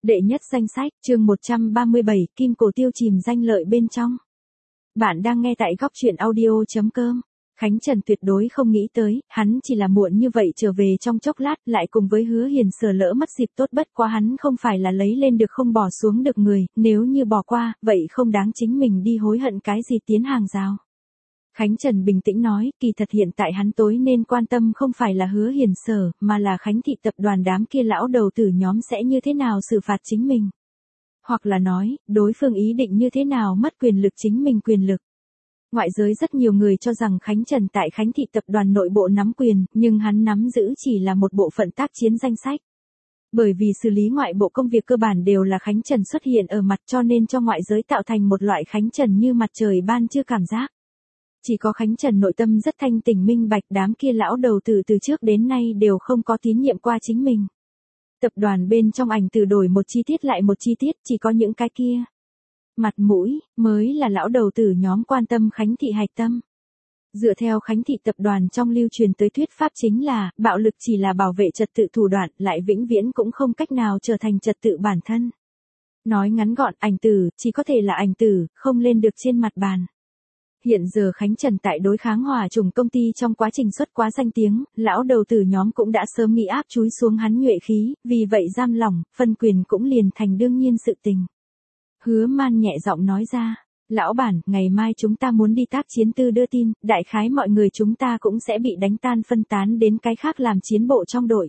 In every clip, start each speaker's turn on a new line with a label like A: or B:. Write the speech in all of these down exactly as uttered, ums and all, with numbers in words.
A: Đệ nhất danh sách, chương một trăm ba mươi bảy, Kim Cổ Tiêu chìm danh lợi bên trong. Bạn đang nghe tại góc truyện audio chấm com. Khánh Trần tuyệt đối không nghĩ tới, hắn chỉ là muộn như vậy trở về trong chốc lát, lại cùng với Hứa Hiền Sở lỡ mất dịp tốt, bất quá hắn không phải là lấy lên được không bỏ xuống được người, nếu như bỏ qua, vậy không đáng chính mình đi hối hận cái gì tiến hàng rào. Khánh Trần bình tĩnh nói, kỳ thật hiện tại hắn tối nên quan tâm không phải là Hứa Hiền Sở, mà là Khánh Thị tập đoàn đám kia lão đầu tử nhóm sẽ như thế nào xử phạt chính mình. Hoặc là nói, đối phương ý định như thế nào mất quyền lực chính mình quyền lực. Ngoại giới rất nhiều người cho rằng Khánh Trần tại Khánh Thị tập đoàn nội bộ nắm quyền, nhưng hắn nắm giữ chỉ là một bộ phận tác chiến danh sách. Bởi vì xử lý ngoại bộ công việc cơ bản đều là Khánh Trần xuất hiện ở mặt, cho nên cho ngoại giới tạo thành một loại Khánh Trần như mặt trời ban trưa cảm giác. Chỉ có Khánh Trần nội tâm rất thanh tỉnh minh bạch, đám kia lão đầu tử từ trước đến nay đều không có tín nhiệm qua chính mình. Tập đoàn bên trong ảnh từ đổi một chi tiết lại một chi tiết, chỉ có những cái kia mặt mũi mới là lão đầu tử nhóm quan tâm Khánh Thị hạch tâm. Dựa theo Khánh Thị tập đoàn trong lưu truyền tới thuyết pháp chính là, bạo lực chỉ là bảo vệ trật tự thủ đoạn, lại vĩnh viễn cũng không cách nào trở thành trật tự bản thân. Nói ngắn gọn, ảnh tử chỉ có thể là ảnh tử, không lên được trên mặt bàn. Hiện giờ Khánh Trần tại đối kháng Hòa Trùng công ty trong quá trình xuất quá danh tiếng, lão đầu tử nhóm cũng đã sớm nghĩ áp chúi xuống hắn nhuệ khí, vì vậy giam lỏng, phân quyền cũng liền thành đương nhiên sự tình. Hứa Man nhẹ giọng nói ra, lão bản, ngày mai chúng ta muốn đi tác chiến tư đưa tin, đại khái mọi người chúng ta cũng sẽ bị đánh tan phân tán đến cái khác làm chiến bộ trong đội.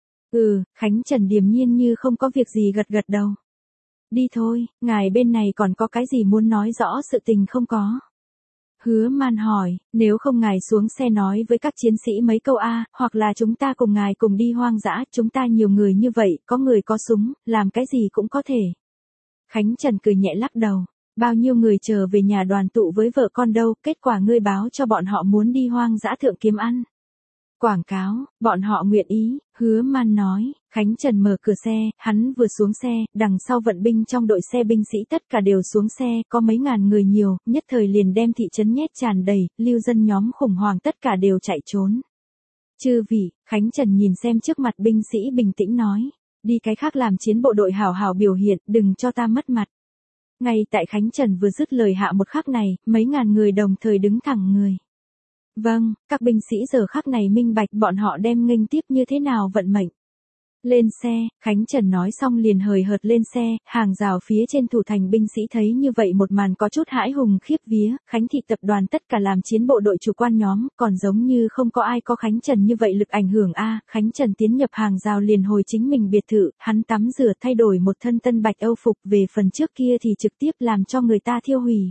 A: Ừ, Khánh Trần điềm nhiên như không có việc gì gật gật đầu. Đi thôi, ngài bên này còn có cái gì muốn nói rõ sự tình không có? Hứa Man hỏi, nếu không ngài xuống xe nói với các chiến sĩ mấy câu A, hoặc là chúng ta cùng ngài cùng đi hoang dã, chúng ta nhiều người như vậy, có người có súng, làm cái gì cũng có thể. Khánh Trần cười nhẹ lắc đầu, bao nhiêu người chờ về nhà đoàn tụ với vợ con đâu, kết quả ngươi báo cho bọn họ muốn đi hoang dã thượng kiếm ăn. Quảng cáo, bọn họ nguyện ý, Hứa Man nói. Khánh Trần mở cửa xe, hắn vừa xuống xe, đằng sau vận binh trong đội xe binh sĩ tất cả đều xuống xe, có mấy ngàn người nhiều, nhất thời liền đem thị trấn nhét tràn đầy, lưu dân nhóm khủng hoảng tất cả đều chạy trốn. Chư vị, Khánh Trần nhìn xem trước mặt binh sĩ bình tĩnh nói, đi cái khác làm chiến bộ đội hào hào biểu hiện, đừng cho ta mất mặt. Ngay tại Khánh Trần vừa dứt lời hạ một khắc này, mấy ngàn người đồng thời đứng thẳng người. Vâng, các binh sĩ giờ khắc này minh bạch bọn họ đem nghênh tiếp như thế nào vận mệnh. Lên xe, Khánh Trần nói xong liền hời hợt lên xe, hàng rào phía trên thủ thành binh sĩ thấy như vậy một màn có chút hãi hùng khiếp vía, Khánh Thị tập đoàn tất cả làm chiến bộ đội chủ quan nhóm, còn giống như không có ai có Khánh Trần như vậy lực ảnh hưởng a. Khánh Trần tiến nhập hàng rào liền hồi chính mình biệt thự, hắn tắm rửa thay đổi một thân tân bạch âu phục, về phần trước kia thì trực tiếp làm cho người ta thiêu hủy.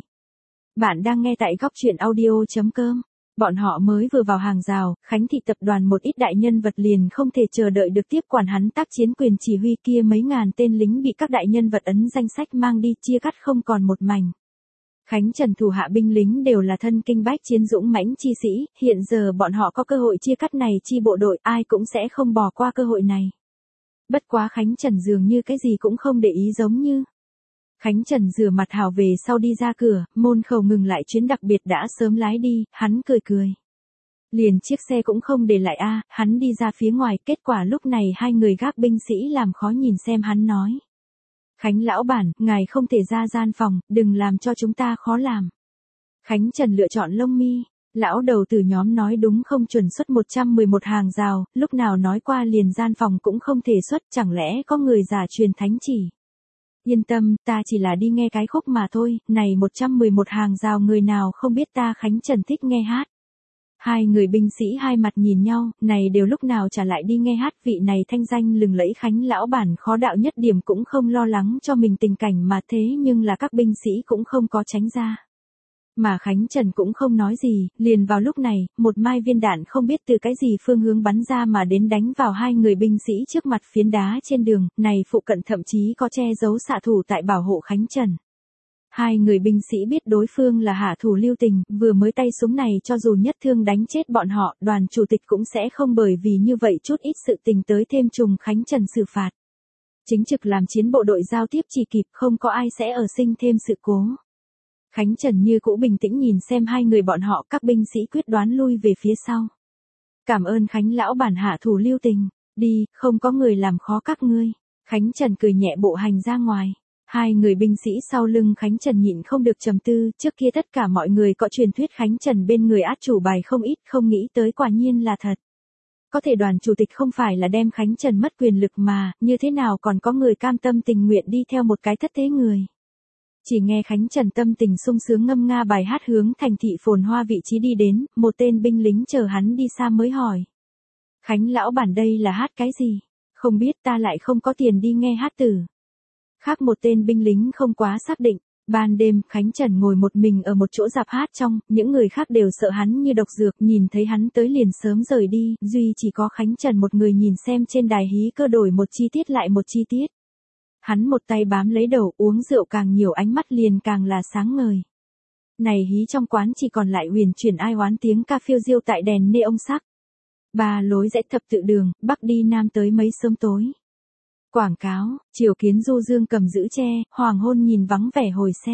A: Bạn đang nghe tại góc truyện audio chấm com. Bọn họ mới vừa vào hàng rào, Khánh Thị tập đoàn một ít đại nhân vật liền không thể chờ đợi được tiếp quản hắn tác chiến quyền chỉ huy kia, mấy ngàn tên lính bị các đại nhân vật ấn danh sách mang đi, chia cắt không còn một mảnh. Khánh Trần thủ hạ binh lính đều là thân kinh bách chiến dũng mãnh chi sĩ, hiện giờ bọn họ có cơ hội chia cắt này chi bộ đội, ai cũng sẽ không bỏ qua cơ hội này. Bất quá Khánh Trần dường như cái gì cũng không để ý giống như. Khánh Trần rửa mặt hào về sau đi ra cửa, môn khẩu ngừng lại chuyến đặc biệt đã sớm lái đi, hắn cười cười. Liền chiếc xe cũng không để lại a, hắn đi ra phía ngoài, kết quả lúc này hai người gác binh sĩ làm khó nhìn xem hắn nói. Khánh lão bản, ngài không thể ra gian phòng, đừng làm cho chúng ta khó làm. Khánh Trần lựa chọn lông mi, lão đầu từ nhóm nói đúng không chuẩn xuất một trăm mười một hàng rào, lúc nào nói qua liền gian phòng cũng không thể xuất, chẳng lẽ có người giả truyền thánh chỉ. Yên tâm, ta chỉ là đi nghe cái khúc mà thôi, này một trăm mười một hàng rào người nào không biết ta Khánh Trần thích nghe hát. Hai người binh sĩ hai mặt nhìn nhau, này đều lúc nào trả lại đi nghe hát, vị này thanh danh lừng lẫy Khánh lão bản khó đạo nhất điểm cũng không lo lắng cho mình tình cảnh mà thế, nhưng là các binh sĩ cũng không có tránh ra. Mà Khánh Trần cũng không nói gì, liền vào lúc này, một mai viên đạn không biết từ cái gì phương hướng bắn ra mà đến đánh vào hai người binh sĩ trước mặt phiến đá trên đường, này phụ cận thậm chí có che giấu xạ thủ tại bảo hộ Khánh Trần. Hai người binh sĩ biết đối phương là hạ thủ lưu tình, vừa mới tay súng này cho dù nhất thương đánh chết bọn họ, đoàn chủ tịch cũng sẽ không bởi vì như vậy chút ít sự tình tới thêm trùng Khánh Trần xử phạt. Chính trực làm chiến bộ đội giao tiếp chỉ kịp, không có ai sẽ ở sinh thêm sự cố. Khánh Trần như cũ bình tĩnh nhìn xem hai người bọn họ, các binh sĩ quyết đoán lui về phía sau. Cảm ơn Khánh lão bản hạ thủ lưu tình, đi, không có người làm khó các ngươi. Khánh Trần cười nhẹ bộ hành ra ngoài. Hai người binh sĩ sau lưng Khánh Trần nhịn không được trầm tư, trước kia tất cả mọi người có truyền thuyết Khánh Trần bên người át chủ bài không ít, không nghĩ tới quả nhiên là thật. Có thể đoàn chủ tịch không phải là đem Khánh Trần mất quyền lực mà, như thế nào còn có người cam tâm tình nguyện đi theo một cái thất thế người. Chỉ nghe Khánh Trần tâm tình sung sướng ngâm nga bài hát hướng thành thị phồn hoa vị trí đi đến, một tên binh lính chờ hắn đi xa mới hỏi. Khánh lão bản đây là hát cái gì? Không biết, ta lại không có tiền đi nghe hát tử. Khác một tên binh lính không quá xác định. Ban đêm, Khánh Trần ngồi một mình ở một chỗ rạp hát trong, những người khác đều sợ hắn như độc dược, nhìn thấy hắn tới liền sớm rời đi, duy chỉ có Khánh Trần một người nhìn xem trên đài hí cơ đổi một chi tiết lại một chi tiết. Hắn một tay bám lấy đầu, uống rượu càng nhiều ánh mắt liền càng là sáng ngời. Này hí trong quán chỉ còn lại huyền chuyển ai oán tiếng ca phiêu diêu tại đèn neon sắc. Ba lối rẽ thập tự đường, bắc đi nam tới mấy sớm tối. Quảng cáo, chiều kiến du dương cầm giữ tre, hoàng hôn nhìn vắng vẻ hồi xe.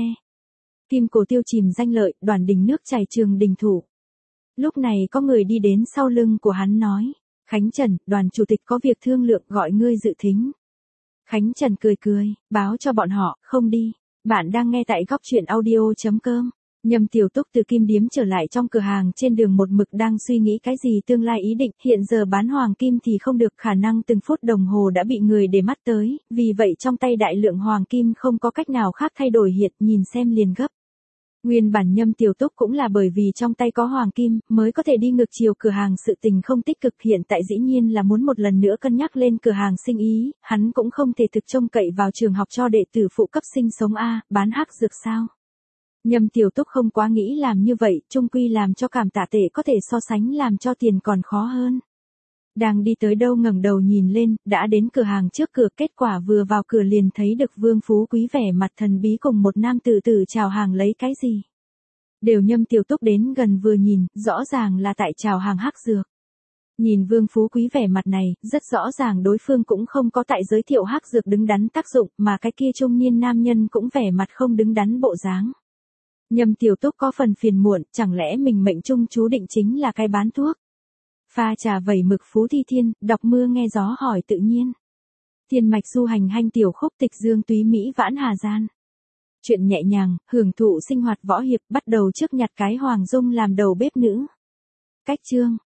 A: Kim cổ tiêu chìm danh lợi, đoàn đình nước chảy trường đình thủ. Lúc này có người đi đến sau lưng của hắn nói. Khánh Trần, đoàn chủ tịch có việc thương lượng gọi ngươi dự thính. Khánh Trần cười cười, báo cho bọn họ, không đi. Bạn đang nghe tại góc truyện audio chấm com. Nhâm Tiểu Túc từ Kim Điếm trở lại trong cửa hàng trên đường một mực đang suy nghĩ cái gì tương lai ý định, hiện giờ bán hoàng kim thì không được, khả năng từng phút đồng hồ đã bị người để mắt tới, vì vậy trong tay đại lượng hoàng kim không có cách nào khác thay đổi hiện, nhìn xem liền gấp. Nguyên bản Nhâm Tiểu Túc cũng là bởi vì trong tay có hoàng kim, mới có thể đi ngược chiều cửa hàng sự tình không tích cực, hiện tại dĩ nhiên là muốn một lần nữa cân nhắc lên cửa hàng sinh ý, hắn cũng không thể thực trông cậy vào trường học cho đệ tử phụ cấp sinh sống A, bán hắc dược sao. Nhâm Tiểu Túc không quá nghĩ làm như vậy, chung quy làm cho cảm tạ tệ có thể so sánh làm cho tiền còn khó hơn. Đang đi tới đâu ngẩng đầu nhìn lên, đã đến cửa hàng trước cửa, kết quả vừa vào cửa liền thấy được Vương Phú Quý vẻ mặt thần bí cùng một nam tử tử chào hàng lấy cái gì. Đều Nhâm Tiểu Túc đến gần vừa nhìn, rõ ràng là tại chào hàng hắc dược. Nhìn Vương Phú Quý vẻ mặt này, rất rõ ràng đối phương cũng không có tại giới thiệu hắc dược đứng đắn tác dụng, mà cái kia trung niên nam nhân cũng vẻ mặt không đứng đắn bộ dáng. Nhâm Tiểu Túc có phần phiền muộn, chẳng lẽ mình mệnh trung chú định chính là cái bán thuốc. Pha trà vẩy mực Phú Thi Thiên, đọc mưa nghe gió hỏi tự nhiên. Thiên mạch du hành hanh tiểu khúc tịch dương túy Mỹ vãn hà gian. Chuyện nhẹ nhàng, hưởng thụ sinh hoạt võ hiệp, bắt đầu trước nhặt cái Hoàng Dung làm đầu bếp nữ. Cách chương.